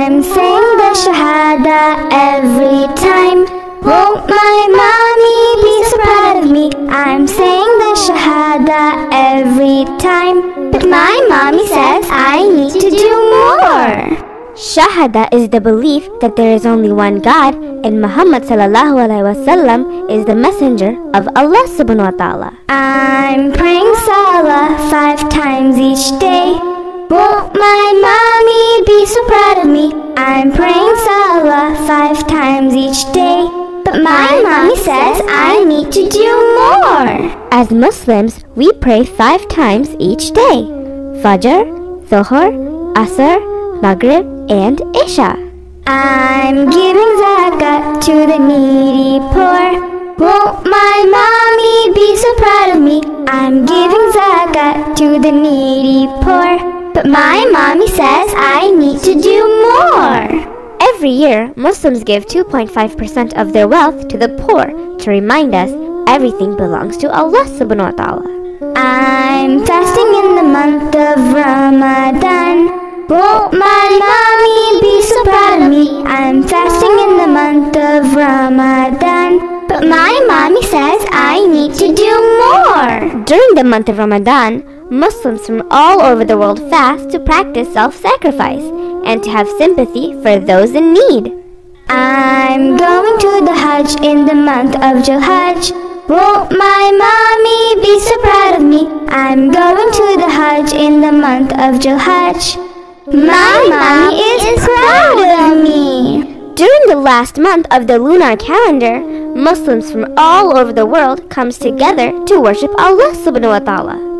I'm saying the Shahada every time. Won't my mommy be so proud of me? I'm saying the Shahada every time. But my mommy says I need to do more. Shahada is the belief that there is only one God and Muhammad sallallahu alaihi wasallam is the messenger of Allah subhanahu wa ta'ala. I'm praying Salah 5 times each day. Won't my mommy be so proud of me? I'm praying Salah 5 times each day. But my mommy says I need to do more. As Muslims, we pray 5 times each day: Fajr, Dhuhr, Asr, Maghrib, and Isha. I'm giving zakat to the needy poor. Won't my mommy be so proud of me? I'm giving zakat to the needy poor. But my mommy says I need to do more. Every year, Muslims give 2.5% of their wealth to the poor to remind us everything belongs to Allah subhanahu wa ta'ala. I'm fasting in the month of Ramadan. Won't my mommy be so proud of me? I'm fasting in the month of Ramadan. But my mommy says I need to do more. During the month of Ramadan, Muslims from all over the world fast to practice self-sacrifice and to have sympathy for those in need. I'm going to the Hajj in the month of Dhul-Hajj. Won't my mommy be so proud of me? I'm going to the Hajj in the month of Dhul-Hajj. My mommy is proud of me. During the last month of the lunar calendar, Muslims from all over the world comes together to worship Allah subhanahu wa ta'ala.